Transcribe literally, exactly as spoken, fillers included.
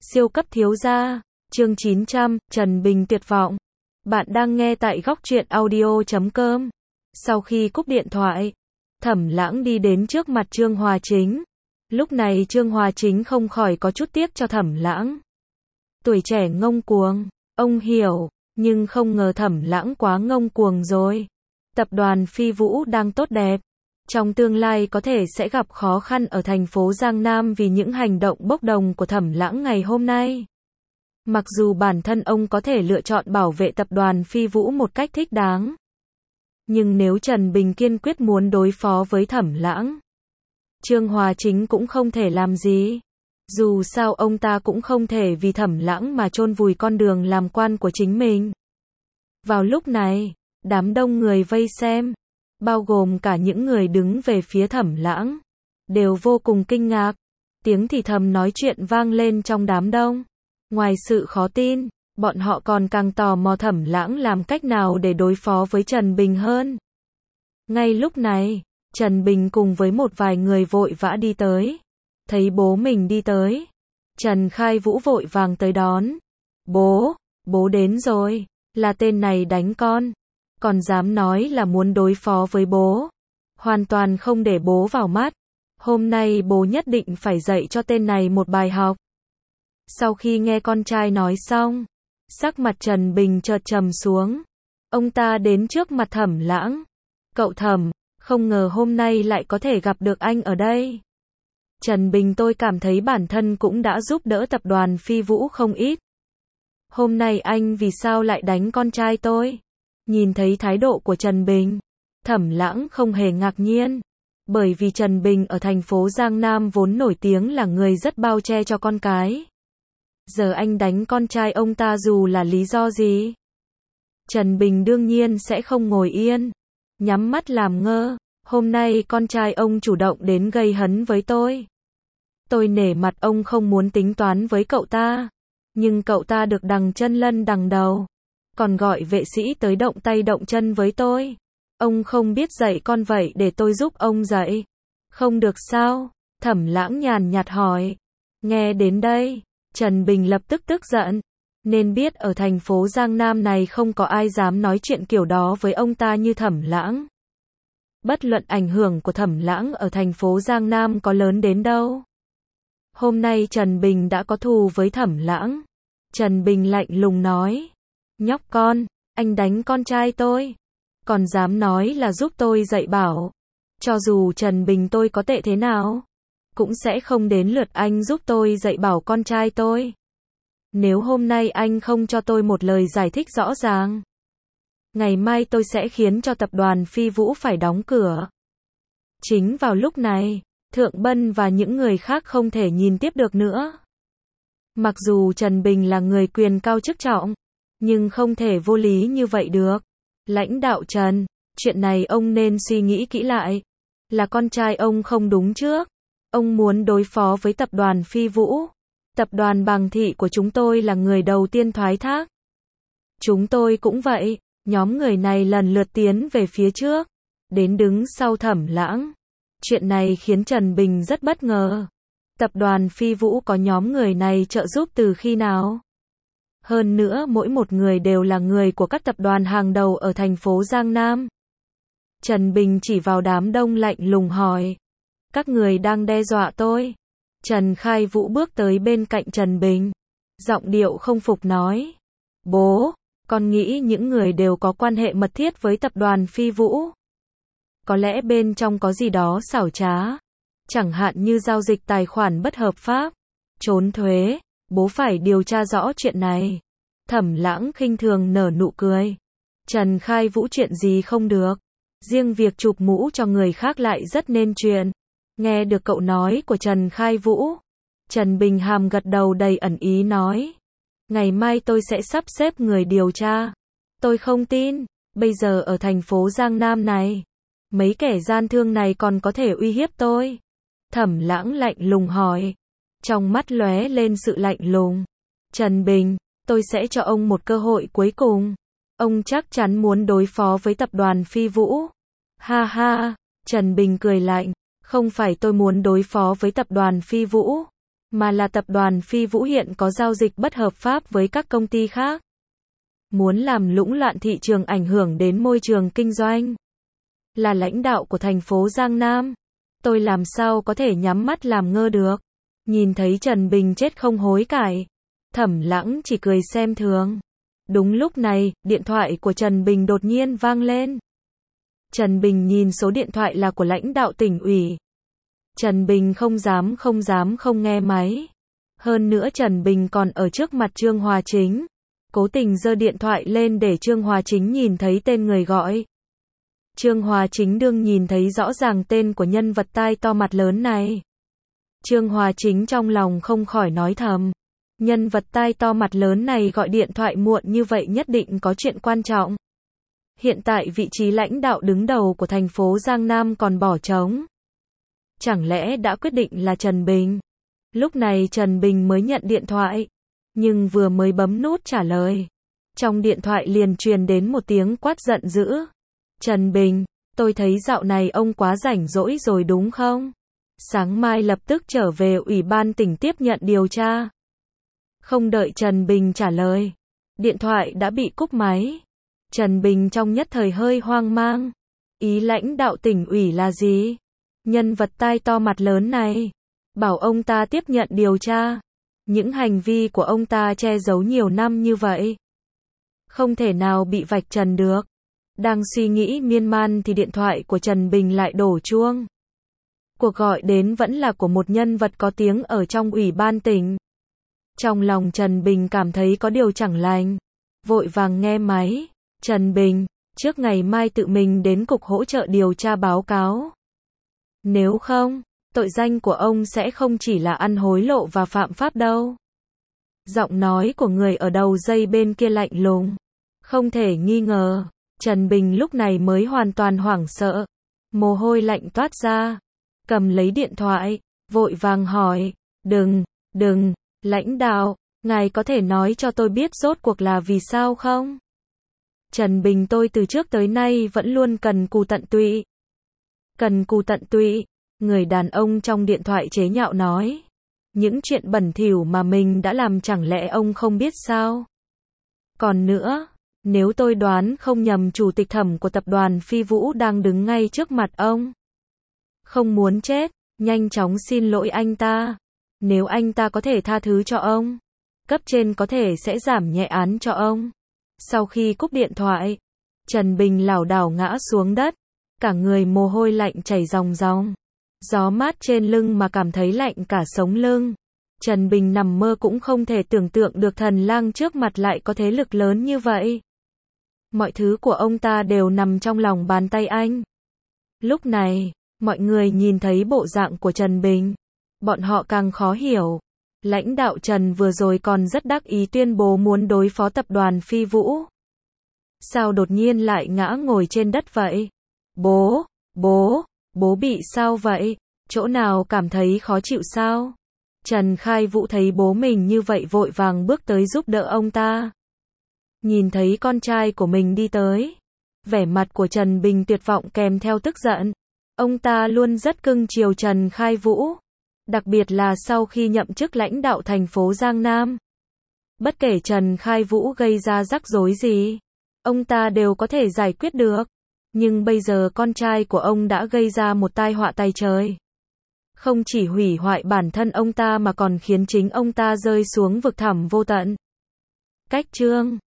Siêu cấp thiếu gia, chương chín trăm, Trần Bình tuyệt vọng. Bạn đang nghe tại góc truyện audio chấm com. Sau khi cúp điện thoại, Thẩm Lãng đi đến trước mặt Trương Hòa Chính. Lúc này Trương Hòa Chính không khỏi có chút tiếc cho Thẩm Lãng. Tuổi trẻ ngông cuồng, ông hiểu, nhưng không ngờ Thẩm Lãng quá ngông cuồng rồi. Tập đoàn Phi Vũ đang tốt đẹp. Trong tương lai có thể sẽ gặp khó khăn ở thành phố Giang Nam vì những hành động bốc đồng của Thẩm Lãng ngày hôm nay. Mặc dù bản thân ông có thể lựa chọn bảo vệ tập đoàn Phi Vũ một cách thích đáng. Nhưng nếu Trần Bình kiên quyết muốn đối phó với Thẩm Lãng, Trương Hòa Chính cũng không thể làm gì. Dù sao ông ta cũng không thể vì Thẩm Lãng mà chôn vùi con đường làm quan của chính mình. Vào lúc này, đám đông người vây xem, bao gồm cả những người đứng về phía Thẩm Lãng, đều vô cùng kinh ngạc. Tiếng thì thầm nói chuyện vang lên trong đám đông. Ngoài sự khó tin, bọn họ còn càng tò mò Thẩm Lãng làm cách nào để đối phó với Trần Bình hơn. Ngay lúc này, Trần Bình cùng với một vài người vội vã đi tới. Thấy bố mình đi tới, Trần Khai Vũ vội vàng tới đón. Bố, bố đến rồi, là tên này đánh con. Còn dám nói là muốn đối phó với bố. Hoàn toàn không để bố vào mắt. Hôm nay bố nhất định phải dạy cho tên này một bài học. Sau khi nghe con trai nói xong, sắc mặt Trần Bình chợt trầm xuống. Ông ta đến trước mặt Thẩm Lãng. Cậu Thẩm, không ngờ hôm nay lại có thể gặp được anh ở đây. Trần Bình, tôi cảm thấy bản thân cũng đã giúp đỡ tập đoàn Phi Vũ không ít. Hôm nay anh vì sao lại đánh con trai tôi? Nhìn thấy thái độ của Trần Bình, Thẩm Lãng không hề ngạc nhiên. Bởi vì Trần Bình ở thành phố Giang Nam vốn nổi tiếng là người rất bao che cho con cái. Giờ anh đánh con trai ông ta dù là lý do gì? Trần Bình đương nhiên sẽ không ngồi yên, nhắm mắt làm ngơ. Hôm nay con trai ông chủ động đến gây hấn với tôi. Tôi nể mặt ông không muốn tính toán với cậu ta. Nhưng cậu ta được đằng chân lân đằng đầu. Còn gọi vệ sĩ tới động tay động chân với tôi. Ông không biết dạy con vậy để tôi giúp ông dạy. Không được sao? Thẩm Lãng nhàn nhạt hỏi. Nghe đến đây, Trần Bình lập tức tức giận. Nên biết ở thành phố Giang Nam này không có ai dám nói chuyện kiểu đó với ông ta như Thẩm Lãng. Bất luận ảnh hưởng của Thẩm Lãng ở thành phố Giang Nam có lớn đến đâu. Hôm nay Trần Bình đã có thù với Thẩm Lãng. Trần Bình lạnh lùng nói. Nhóc con, anh đánh con trai tôi. Còn dám nói là giúp tôi dạy bảo. Cho dù Trần Bình tôi có tệ thế nào, cũng sẽ không đến lượt anh giúp tôi dạy bảo con trai tôi. Nếu hôm nay anh không cho tôi một lời giải thích rõ ràng, ngày mai tôi sẽ khiến cho tập đoàn Phi Vũ phải đóng cửa. Chính vào lúc này, Thượng Bân và những người khác không thể nhìn tiếp được nữa. Mặc dù Trần Bình là người quyền cao chức trọng, nhưng không thể vô lý như vậy được. Lãnh đạo Trần, chuyện này ông nên suy nghĩ kỹ lại. Là con trai ông không đúng trước. Ông muốn đối phó với tập đoàn Phi Vũ. Tập đoàn Bàng Thị của chúng tôi là người đầu tiên thoái thác. Chúng tôi cũng vậy. Nhóm người này lần lượt tiến về phía trước, đến đứng sau Thẩm Lãng. Chuyện này khiến Trần Bình rất bất ngờ. Tập đoàn Phi Vũ có nhóm người này trợ giúp từ khi nào? Hơn nữa mỗi một người đều là người của các tập đoàn hàng đầu ở thành phố Giang Nam. Trần Bình chỉ vào đám đông lạnh lùng hỏi. Các người đang đe dọa tôi. Trần Khai Vũ bước tới bên cạnh Trần Bình. Giọng điệu không phục nói. Bố, con nghĩ những người đều có quan hệ mật thiết với tập đoàn Phi Vũ. Có lẽ bên trong có gì đó xảo trá. Chẳng hạn như giao dịch tài khoản bất hợp pháp, trốn thuế. Bố phải điều tra rõ chuyện này. Thẩm Lãng khinh thường nở nụ cười. Trần Khai Vũ chuyện gì không được. Riêng việc chụp mũ cho người khác lại rất nên chuyện. Nghe được cậu nói của Trần Khai Vũ, Trần Bình hàm gật đầu đầy ẩn ý nói. Ngày mai tôi sẽ sắp xếp người điều tra. Tôi không tin, bây giờ ở thành phố Giang Nam này, mấy kẻ gian thương này còn có thể uy hiếp tôi. Thẩm Lãng lạnh lùng hỏi. Trong mắt lóe lên sự lạnh lùng. Trần Bình, tôi sẽ cho ông một cơ hội cuối cùng. Ông chắc chắn muốn đối phó với tập đoàn Phi Vũ. Ha ha, Trần Bình cười lạnh. Không phải tôi muốn đối phó với tập đoàn Phi Vũ. mà là tập đoàn Phi Vũ hiện có giao dịch bất hợp pháp với các công ty khác. Muốn làm lũng loạn thị trường ảnh hưởng đến môi trường kinh doanh. Là lãnh đạo của thành phố Giang Nam, tôi làm sao có thể nhắm mắt làm ngơ được. Nhìn thấy Trần Bình chết không hối cải, Thẩm Lãng chỉ cười xem thường. Đúng lúc này, điện thoại của Trần Bình đột nhiên vang lên. Trần Bình nhìn số điện thoại là của lãnh đạo tỉnh ủy. Trần Bình không dám không dám không nghe máy. Hơn nữa Trần Bình còn ở trước mặt Trương Hòa Chính. Cố tình giơ điện thoại lên để Trương Hòa Chính nhìn thấy tên người gọi. Trương Hòa Chính đương nhìn thấy rõ ràng tên của nhân vật tai to mặt lớn này. Trương Hòa Chính trong lòng không khỏi nói thầm. Nhân vật tai to mặt lớn này gọi điện thoại muộn như vậy nhất định có chuyện quan trọng. Hiện tại vị trí lãnh đạo đứng đầu của thành phố Giang Nam còn bỏ trống. Chẳng lẽ đã quyết định là Trần Bình? Lúc này Trần Bình mới nhận điện thoại. Nhưng vừa mới bấm nút trả lời. Trong điện thoại liền truyền đến một tiếng quát giận dữ. Trần Bình, tôi thấy dạo này ông quá rảnh rỗi rồi đúng không? Sáng mai lập tức trở về ủy ban tỉnh tiếp nhận điều tra. Không đợi Trần Bình trả lời. Điện thoại đã bị cúp máy. Trần Bình trong nhất thời hơi hoang mang. Ý lãnh đạo tỉnh ủy là gì? Nhân vật tai to mặt lớn này. Bảo ông ta tiếp nhận điều tra. Những hành vi của ông ta che giấu nhiều năm như vậy. Không thể nào bị vạch trần được. Đang suy nghĩ miên man thì điện thoại của Trần Bình lại đổ chuông. Cuộc gọi đến vẫn là của một nhân vật có tiếng ở trong ủy ban tỉnh. Trong lòng Trần Bình cảm thấy có điều chẳng lành. Vội vàng nghe máy. Trần Bình, trước ngày mai tự mình đến cục hỗ trợ điều tra báo cáo. Nếu không, tội danh của ông sẽ không chỉ là ăn hối lộ và phạm pháp đâu. Giọng nói của người ở đầu dây bên kia lạnh lùng. Không thể nghi ngờ, Trần Bình lúc này mới hoàn toàn hoảng sợ. Mồ hôi lạnh toát ra. Cầm lấy điện thoại, vội vàng hỏi. Đừng, đừng, lãnh đạo, ngài có thể nói cho tôi biết rốt cuộc là vì sao không? Trần Bình tôi từ trước tới nay vẫn luôn cần cù tận tụy. Cần cù tận tụy, người đàn ông trong điện thoại chế nhạo nói. Những chuyện bẩn thỉu mà mình đã làm chẳng lẽ ông không biết sao? Còn nữa, nếu tôi đoán không nhầm chủ tịch thẩm của tập đoàn Phi Vũ đang đứng ngay trước mặt ông. Không muốn chết, nhanh chóng xin lỗi anh ta. Nếu anh ta có thể tha thứ cho ông, cấp trên có thể sẽ giảm nhẹ án cho ông. Sau khi cúp điện thoại, Trần Bình lảo đảo ngã xuống đất, cả người mồ hôi lạnh chảy ròng ròng. Gió mát trên lưng mà cảm thấy lạnh cả sống lưng. Trần Bình nằm mơ cũng không thể tưởng tượng được thần lang trước mặt lại có thế lực lớn như vậy. Mọi thứ của ông ta đều nằm trong lòng bàn tay anh. Lúc này, mọi người nhìn thấy bộ dạng của Trần Bình. Bọn họ càng khó hiểu. Lãnh đạo Trần vừa rồi còn rất đắc ý tuyên bố muốn đối phó tập đoàn Phi Vũ. Sao đột nhiên lại ngã ngồi trên đất vậy? Bố, bố, bố bị sao vậy? Chỗ nào cảm thấy khó chịu sao? Trần Khai Vũ thấy bố mình như vậy vội vàng bước tới giúp đỡ ông ta. Nhìn thấy con trai của mình đi tới. Vẻ mặt của Trần Bình tuyệt vọng kèm theo tức giận. Ông ta luôn rất cưng chiều Trần Khai Vũ. Đặc biệt là sau khi nhậm chức lãnh đạo thành phố Giang Nam. Bất kể Trần Khai Vũ gây ra rắc rối gì, ông ta đều có thể giải quyết được. Nhưng bây giờ con trai của ông đã gây ra một tai họa tày trời. Không chỉ hủy hoại bản thân ông ta mà còn khiến chính ông ta rơi xuống vực thẳm vô tận. Cách chương